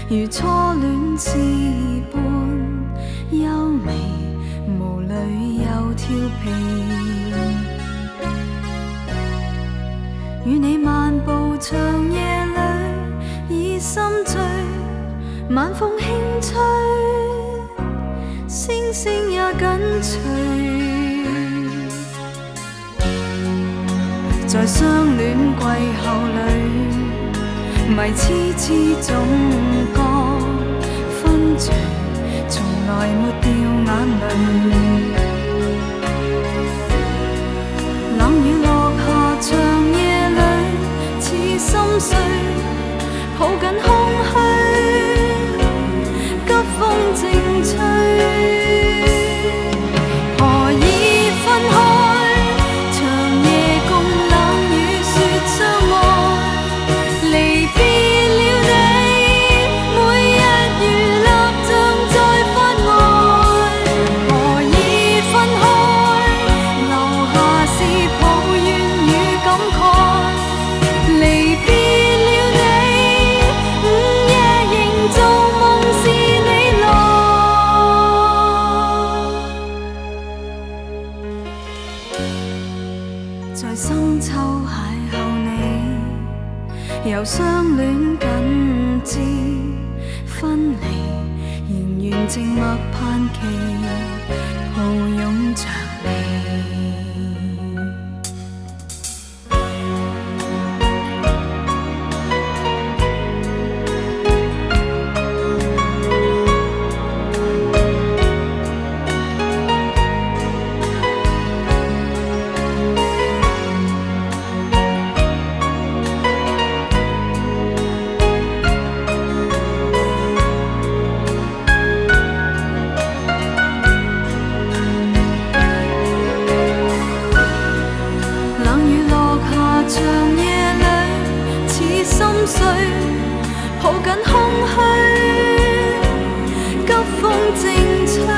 如初戀似伴，優美無淚又調皮。與你漫步長夜裏，已心醉，晚風輕吹，星星也緊隨。在相戀季後裏，迷痴痴總覺分聚，從來沒掉眼淚。冷雨落下長夜裏，似心碎，抱緊空虛，急風正吹。何以分開？在深秋邂逅你，由相戀緊至分離，仍然靜默盼期，抱擁着你。抱緊空虛，急風正吹。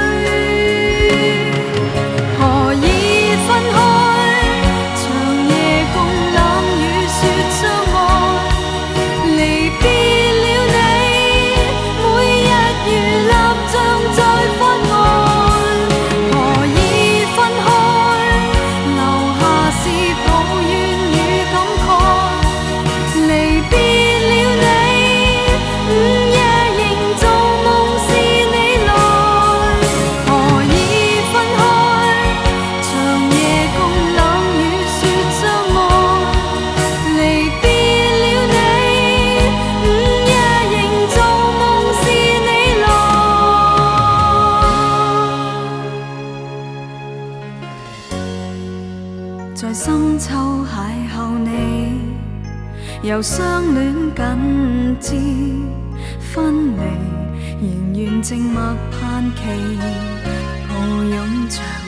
何以分開？長夜共冷雨雪相愛，離別了你，每日如蠟像在分愛。何以分開？留下是抱怨與感慨，離別。在深秋邂逅你，由相戀緊至分離，仍然靜默盼期，抱擁着。